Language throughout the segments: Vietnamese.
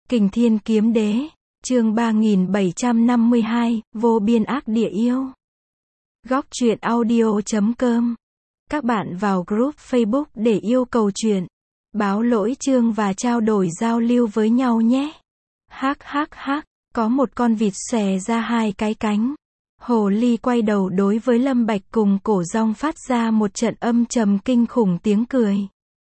Kình Thiên Kiếm Đế, chương 3752, vô biên ác địa yêu. Góc truyện audio.com. Các bạn vào group Facebook để yêu cầu truyện, báo lỗi chương và trao đổi giao lưu với nhau nhé. Có một con vịt xòe ra hai cái cánh. Hồ ly quay đầu đối với Lâm Bạch cùng Cổ Dong phát ra một trận âm trầm kinh khủng tiếng cười.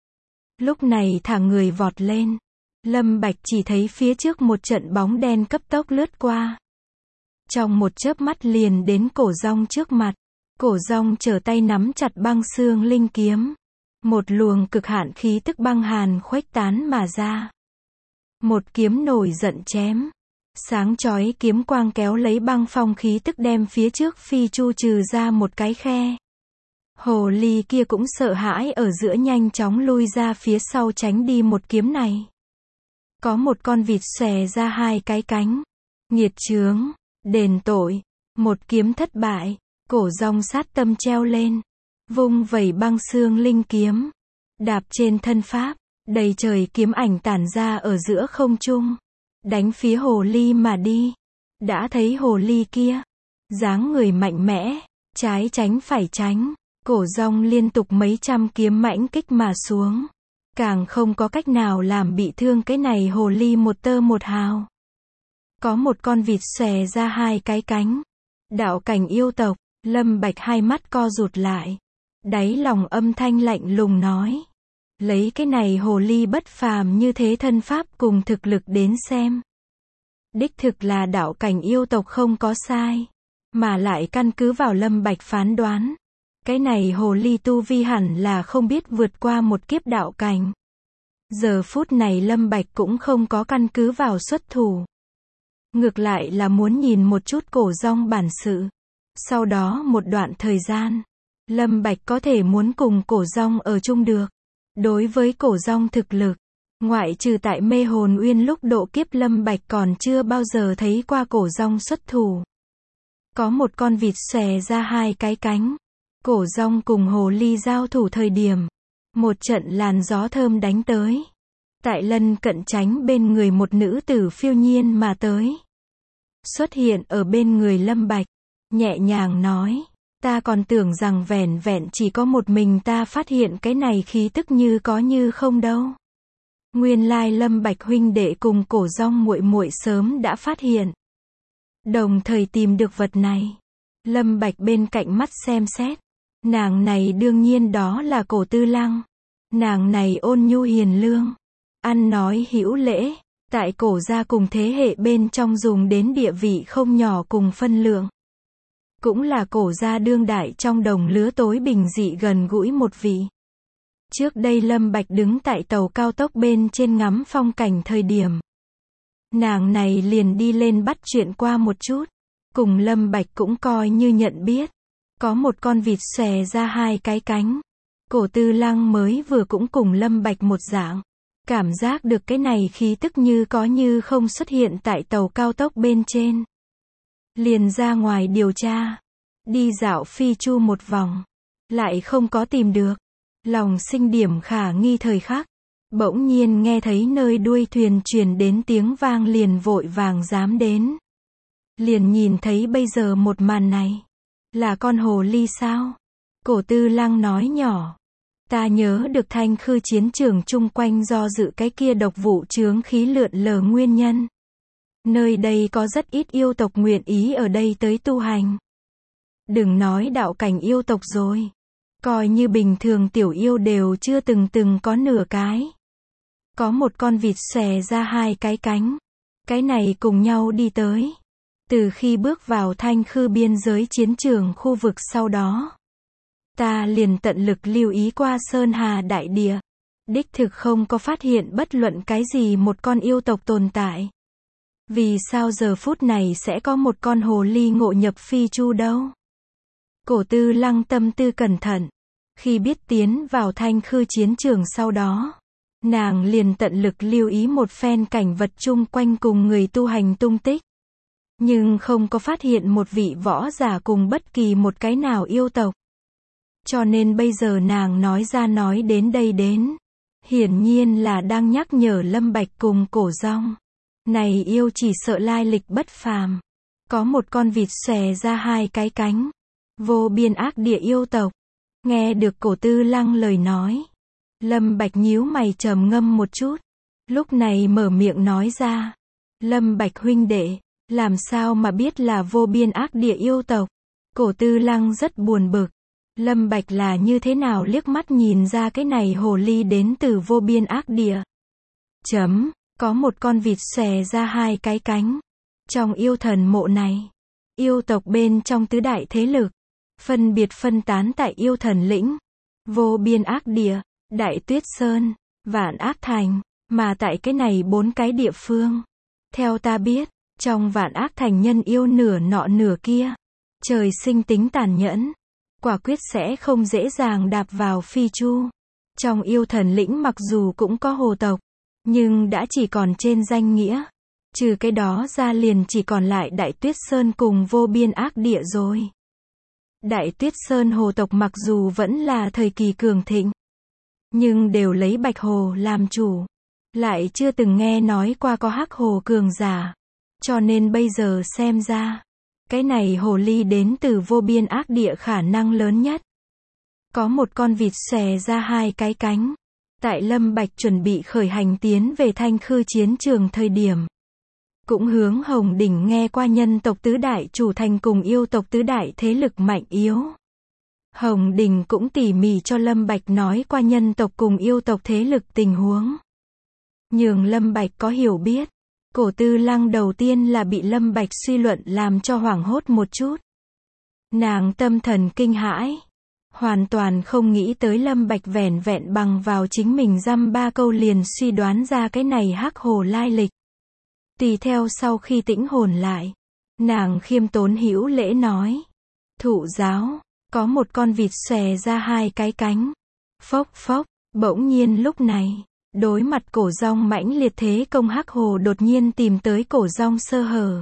Lúc này thả người vọt lên. Lâm Bạch chỉ thấy phía trước một trận bóng đen cấp tốc lướt qua. Trong một chớp mắt liền đến Cổ Dong trước mặt. Cổ Dong trở tay nắm chặt băng xương linh kiếm. Một luồng cực hạn khí tức băng hàn khuếch tán mà ra. Một kiếm nổi giận chém. Sáng chói kiếm quang kéo lấy băng phong khí tức đem phía trước phi chu trừ ra một cái khe. Hồ ly kia cũng sợ hãi ở giữa nhanh chóng lui ra phía sau tránh đi một kiếm này. Có một con vịt xòe ra hai cái cánh. Nghiệt chướng, đền tội, một kiếm thất bại. Cổ Dong sát tâm treo lên. Vung vẩy băng xương linh kiếm. Đạp trên thân pháp, đầy trời kiếm ảnh tản ra ở giữa không trung. Đánh phía hồ ly mà đi. Đã thấy hồ ly kia, dáng người mạnh mẽ, trái tránh phải tránh. Cổ Dong liên tục mấy trăm kiếm mãnh kích mà xuống. Càng không có cách nào làm bị thương cái này hồ ly một tơ một hào. Có một con vịt xòe ra hai cái cánh. Đạo cảnh yêu tộc. Lâm Bạch hai mắt co rụt lại. Đáy lòng âm thanh lạnh lùng nói. Lấy cái này hồ ly bất phàm như thế thân pháp cùng thực lực đến xem. Đích thực là đạo cảnh yêu tộc không có sai. Mà lại căn cứ vào Lâm Bạch phán đoán. Cái này hồ ly tu vi hẳn là không biết vượt qua một kiếp đạo cảnh. Giờ phút này Lâm Bạch cũng không có căn cứ vào xuất thủ. Ngược lại là muốn nhìn một chút Cổ Dong bản sự. Sau đó một đoạn thời gian, Lâm Bạch có thể muốn cùng Cổ Dong ở chung được. Đối với Cổ Dong thực lực, ngoại trừ tại Mê Hồn Uyên lúc độ kiếp Lâm Bạch còn chưa bao giờ thấy qua Cổ Dong xuất thủ. Có một con vịt xòe ra hai cái cánh. Cổ Dong cùng hồ ly giao thủ thời điểm, một trận làn gió thơm đánh tới. Tại lân cận tránh bên người một nữ tử phiêu nhiên mà tới. Xuất hiện ở bên người Lâm Bạch, nhẹ nhàng nói, ta còn tưởng rằng vẻn vẹn chỉ có một mình ta phát hiện cái này khí tức như có như không đâu. Nguyên lai Lâm Bạch huynh đệ cùng Cổ Dong muội muội sớm đã phát hiện. Đồng thời tìm được vật này. Lâm Bạch bên cạnh mắt xem xét. Nàng này đương nhiên đó là Cổ Tư Lăng. Nàng này ôn nhu hiền lương, ăn nói hữu lễ, tại Cổ gia cùng thế hệ bên trong dùng đến địa vị không nhỏ cùng phân lượng. Cũng là Cổ gia đương đại trong đồng lứa tối bình dị gần gũi một vị. Trước đây Lâm Bạch đứng tại tàu cao tốc bên trên ngắm phong cảnh thời điểm. Nàng này liền đi lên bắt chuyện qua một chút. Cùng Lâm Bạch cũng coi như nhận biết. Có một con vịt xòe ra hai cái cánh. Cổ Tư Lăng mới vừa cũng cùng Lâm Bạch một dạng. Cảm giác được cái này khí tức như có như không xuất hiện tại tàu cao tốc bên trên. Liền ra ngoài điều tra. Đi dạo phi chu một vòng. Lại không có tìm được. Lòng sinh điểm khả nghi thời khắc. Bỗng nhiên nghe thấy nơi đuôi thuyền truyền đến tiếng vang liền vội vàng dám đến. Liền nhìn thấy bây giờ một màn này. Là con hồ ly sao? Cổ Tư Lăng nói nhỏ. Ta nhớ được Thanh Khư chiến trường chung quanh do dự cái kia độc vụ chướng khí lượn lờ nguyên nhân. Nơi đây có rất ít yêu tộc nguyện ý ở đây tới tu hành. Đừng nói đạo cảnh yêu tộc rồi. Coi như bình thường tiểu yêu đều chưa từng có nửa cái. Có một con vịt xòe ra hai cái cánh. Cái này cùng nhau đi tới. Từ khi bước vào Thanh Khư biên giới chiến trường khu vực sau đó. Ta liền tận lực lưu ý qua Sơn Hà đại địa. Đích thực không có phát hiện bất luận cái gì một con yêu tộc tồn tại. Vì sao giờ phút này sẽ có một con hồ ly ngộ nhập phi chu đâu? Cổ Tư Lăng tâm tư cẩn thận. Khi biết tiến vào Thanh Khư chiến trường sau đó. Nàng liền tận lực lưu ý một phen cảnh vật chung quanh cùng người tu hành tung tích. Nhưng không có phát hiện một vị võ giả cùng bất kỳ một cái nào yêu tộc. Cho nên bây giờ nàng nói ra nói đến đây đến. Hiển nhiên là đang nhắc nhở Lâm Bạch cùng Cổ Dong. Này yêu chỉ sợ lai lịch bất phàm. Có một con vịt xòe ra hai cái cánh. Vô biên ác địa yêu tộc. Nghe được Cổ Tư Lăng lời nói. Lâm Bạch nhíu mày trầm ngâm một chút. Lúc này mở miệng nói ra. Lâm Bạch huynh đệ, làm sao mà biết là vô biên ác địa yêu tộc? Cổ Tư Lăng rất buồn bực. Lâm Bạch là như thế nào liếc mắt nhìn ra cái này hồ ly đến từ vô biên ác địa. Có một con vịt xòe ra hai cái cánh. Trong yêu thần mộ này, yêu tộc bên trong tứ đại thế lực, phân biệt phân tán tại yêu thần lĩnh, vô biên ác địa, Đại Tuyết Sơn, Vạn Ác Thành, mà tại cái này 4 cái địa phương. Theo ta biết, trong Vạn Ác Thành nhân yêu nửa nọ nửa kia, trời sinh tính tàn nhẫn, quả quyết sẽ không dễ dàng đạp vào phi chu. Trong yêu thần lĩnh mặc dù cũng có hồ tộc, nhưng đã chỉ còn trên danh nghĩa. Trừ cái đó ra liền chỉ còn lại Đại Tuyết Sơn cùng vô biên ác địa rồi. Đại Tuyết Sơn hồ tộc mặc dù vẫn là thời kỳ cường thịnh, nhưng đều lấy bạch hồ làm chủ. Lại chưa từng nghe nói qua có hắc hồ cường giả. Cho nên bây giờ xem ra, cái này hồ ly đến từ vô biên ác địa khả năng lớn nhất. Có một con vịt xòe ra hai cái cánh. Tại Lâm Bạch chuẩn bị khởi hành tiến về Thanh Khư chiến trường thời điểm, cũng hướng Hồng Đỉnh nghe qua nhân tộc tứ đại chủ thành cùng yêu tộc tứ đại thế lực mạnh yếu. Hồng Đỉnh cũng tỉ mỉ cho Lâm Bạch nói qua nhân tộc cùng yêu tộc thế lực tình huống. Nhường Lâm Bạch có hiểu biết. Cổ Tư Lăng đầu tiên là bị Lâm Bạch suy luận làm cho hoảng hốt một chút. Nàng tâm thần kinh hãi. Hoàn toàn không nghĩ tới Lâm Bạch vẻn vẹn bằng vào chính mình dăm ba câu liền suy đoán ra cái này hắc hồ lai lịch. Tùy theo sau khi tĩnh hồn lại, nàng khiêm tốn hữu lễ nói. Thụ giáo, có một con vịt xòe ra hai cái cánh. Phốc phốc, bỗng nhiên lúc này, đối mặt cổ rong mãnh liệt thế công hắc hồ đột nhiên tìm tới cổ rong sơ hở.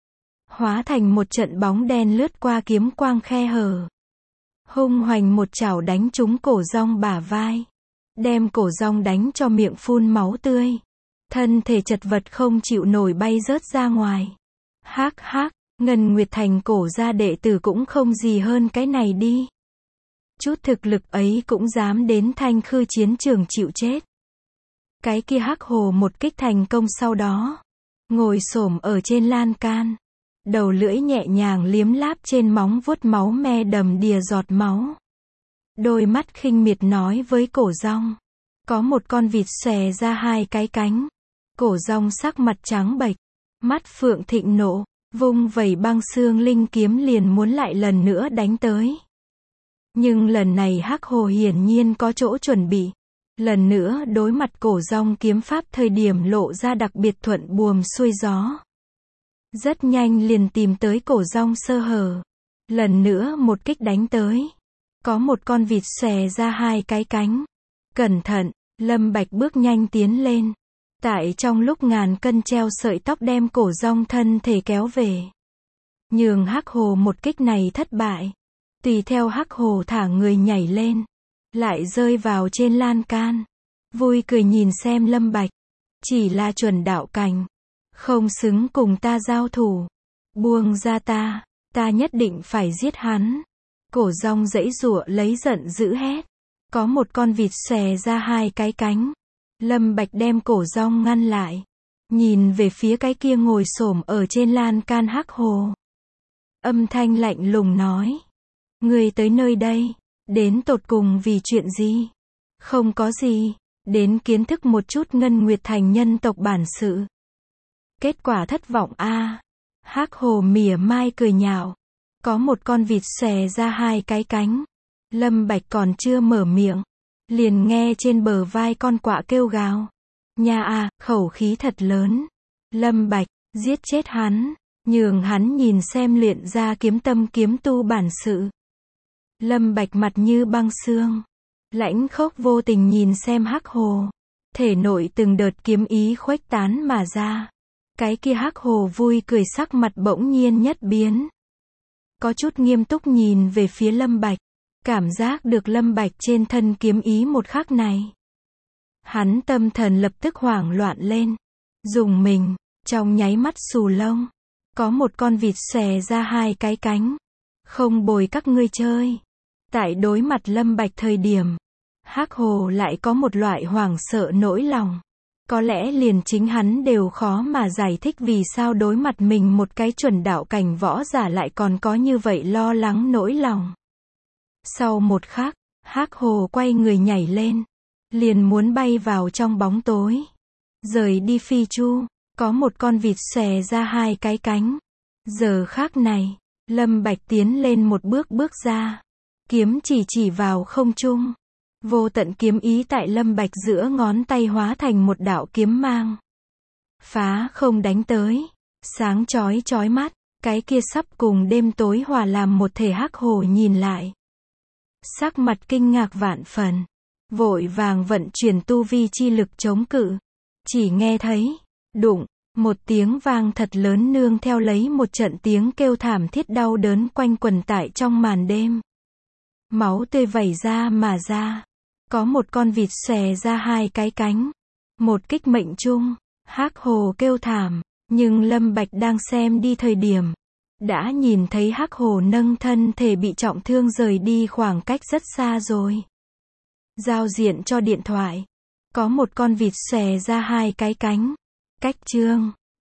Hóa thành một trận bóng đen lướt qua kiếm quang khe hở. Hung hoành một chảo đánh trúng cổ rong bả vai. Đem cổ rong đánh cho miệng phun máu tươi. Thân thể chật vật không chịu nổi bay rớt ra ngoài. Hắc hắc, Ngân Nguyệt Thành cổ gia đệ tử cũng không gì hơn cái này đi. Chút thực lực ấy cũng dám đến Thanh Khư chiến trường chịu chết. Cái kia hắc hồ một kích thành công sau đó. Ngồi xổm ở trên lan can. Đầu lưỡi nhẹ nhàng liếm láp trên móng vuốt máu me đầm đìa giọt máu. Đôi mắt khinh miệt nói với cổ rong. Có một con vịt xòe ra hai cái cánh. Cổ rong sắc mặt trắng bệch. Mắt phượng thịnh nộ. Vung vẩy băng xương linh kiếm liền muốn lại lần nữa đánh tới. Nhưng lần này hắc hồ hiển nhiên có chỗ chuẩn bị. Lần nữa đối mặt cổ rong kiếm pháp thời điểm lộ ra đặc biệt thuận buồm xuôi gió. Rất nhanh liền tìm tới cổ rong sơ hở. Lần nữa một kích đánh tới. Có một con vịt xòe ra hai cái cánh. Cẩn thận, Lâm Bạch bước nhanh tiến lên. Tại trong lúc ngàn cân treo sợi tóc đem cổ rong thân thể kéo về. Nhường hắc hồ một kích này thất bại. Tùy theo hắc hồ thả người nhảy lên. Lại rơi vào trên lan can. Vui cười nhìn xem Lâm Bạch. Chỉ là chuẩn đạo cảnh. Không xứng cùng ta giao thủ. Buông ra ta. Ta nhất định phải giết hắn. Cổ rong giãy giụa lấy giận dữ hét. Có một con vịt xòe ra hai cái cánh. Lâm Bạch đem cổ rong ngăn lại. Nhìn về phía cái kia ngồi xổm ở trên lan can hắc hồ. Âm thanh lạnh lùng nói. Người tới nơi đây. Đến tột cùng vì chuyện gì? Không có gì. Đến kiến thức một chút Ngân Nguyệt Thành nhân tộc bản sự. Kết quả thất vọng a. Hắc hồ mỉa mai cười nhạo. Có một con vịt xòe ra hai cái cánh. Lâm Bạch còn chưa mở miệng. Liền nghe trên bờ vai con quạ kêu gào. Nha à, khẩu khí thật lớn. Lâm Bạch, giết chết hắn. Nhường hắn nhìn xem luyện ra kiếm tâm kiếm tu bản sự. Lâm Bạch mặt như băng xương. Lãnh khốc vô tình nhìn xem hắc hồ. Thể nội từng đợt kiếm ý khuếch tán mà ra. Cái kia hắc hồ vui cười sắc mặt bỗng nhiên nhất biến. Có chút nghiêm túc nhìn về phía Lâm Bạch. Cảm giác được Lâm Bạch trên thân kiếm ý một khắc này. Hắn tâm thần lập tức hoảng loạn lên. Dùng mình, Trong nháy mắt xù lông, có một con vịt xòe ra hai cái cánh. Không bồi các ngươi chơi. Tại đối mặt Lâm Bạch thời điểm, Hắc Hồ lại có một loại hoảng sợ nỗi lòng. Có lẽ liền chính hắn đều khó mà giải thích vì sao đối mặt mình một cái chuẩn đạo cảnh võ giả lại còn có như vậy lo lắng nỗi lòng. Sau một khắc, Hắc Hồ quay người nhảy lên, liền muốn bay vào trong bóng tối. Rời đi phi chu, có một con vịt xòe ra hai cái cánh. Giờ khắc này, Lâm Bạch tiến lên một bước bước ra, kiếm chỉ vào không trung. Vô tận kiếm ý tại Lâm Bạch giữa ngón tay hóa thành một đạo kiếm mang. Phá không đánh tới, sáng chói mắt, cái kia sắp cùng đêm tối hòa làm một thể. Hắc Hồ nhìn lại, sắc mặt kinh ngạc vạn phần, vội vàng vận chuyển tu vi chi lực chống cự. Chỉ nghe thấy, đụng, một tiếng vang thật lớn nương theo lấy một trận tiếng kêu thảm thiết đau đớn quanh quẩn tại trong màn đêm. Máu tươi vẩy ra mà ra. Có một con vịt xòe ra hai cái cánh. Một kích mệnh trung, Hắc Hồ kêu thảm, nhưng Lâm Bạch đang xem đi thời điểm, đã nhìn thấy Hắc Hồ nâng thân thể bị trọng thương rời đi khoảng cách rất xa rồi. Giao diện cho điện thoại, có một con vịt xòe ra hai cái cánh. Cách chương